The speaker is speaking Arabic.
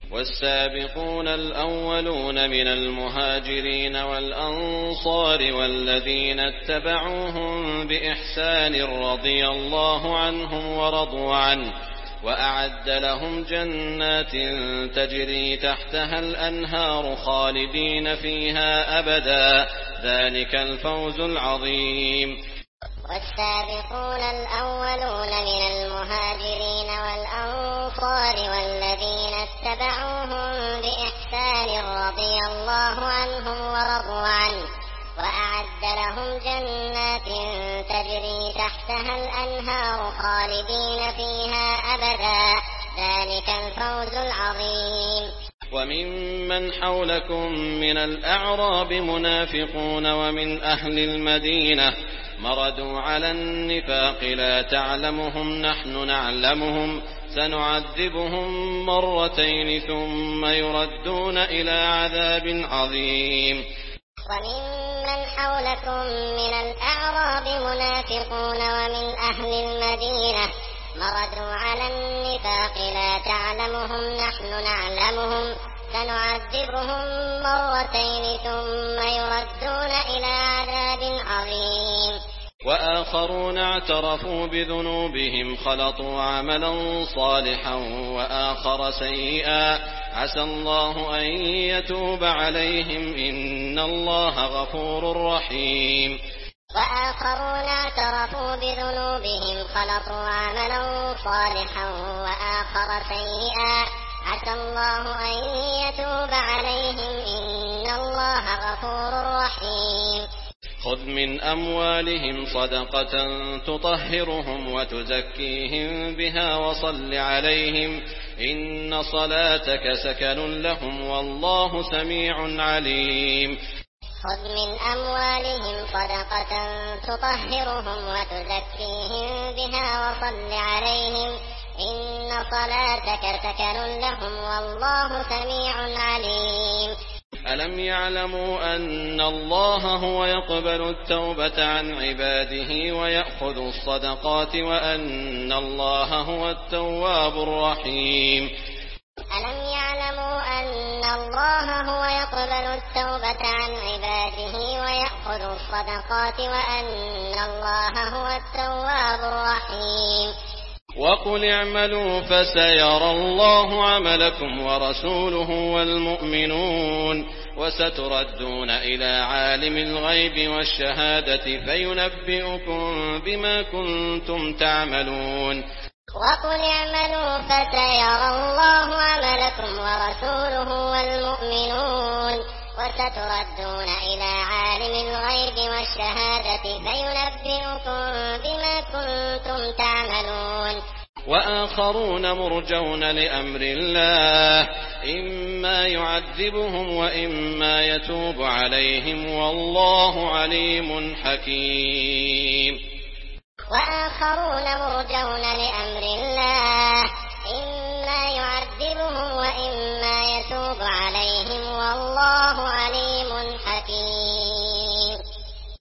والسابقون الأولون من المهاجرين والأنصار والذين اتبعوهم بإحسان رضي الله عنهم ورضوا عنه وأعد لهم جنات تجري تحتها الأنهار خالدين فيها أبدا ذلك الفوز العظيم. والسابقون الأولون من المهاجرين والأنصار والذين اتبعوهم بإحسان رضي الله عنهم ورضوا عنه وأعد لهم جنات تجري تحتها الأنهار خالدين فيها أبدا ذلك الفوز العظيم. وممن حولكم من الأعراب منافقون ومن أهل المدينة مردوا على النفاق لا تعلمهم نحن نعلمهم سنعذبهم مرتين ثم يردون إلى عذاب عظيم. وممن حولكم من الأعراب منافقون ومن أهل المدينة مردوا على النفاق لا تعلمهم نحن نعلمهم سنعذبهم مرتين ثم يردون إلى عذاب عظيم. وآخرون اعترفوا بذنوبهم خلطوا عملا صالحا وآخر سيئا عسى الله أن يتوب عليهم إن الله غفور رحيم. وآخرون اعترفوا بذنوبهم خلطوا عملا صالحا وآخر سيئا عسى الله أن يتوب عليهم إن الله غفور رحيم. خذ من أموالهم صدقة تطهرهم وتزكيهم بها وصل عليهم إن صلاتك سكن لهم والله سميع عليم. خذ من أموالهم صدقة تطهرهم وتزكيهم بها وصل عليهم إن صلاتك سكن لهم والله سميع عليم. ألم يعلموا أن الله هو يقبل التوبة عن عباده ويأخذ الصدقات وأن الله هو التواب الرحيم. ألم يعلموا أن الله هو يقبل التوبة عن عباده ويأخذ الصدقات وأن الله هو التواب الرحيم. وقل اعملوا فسيرى الله عملكم ورسوله والمؤمنون وستردون إلى عالم الغيب والشهادة فينبئكم بما كنتم تعملون. وقل اعملوا فسيرى الله عملكم ورسوله والمؤمنون وستردون إلى عالم الغيب والشهادة فينبئكم بما كنتم تعملون. وآخرون مرجون لأمر الله إما يعذبهم وإما يتوب عليهم والله عليم حكيم. وآخرون مرجون لأمر الله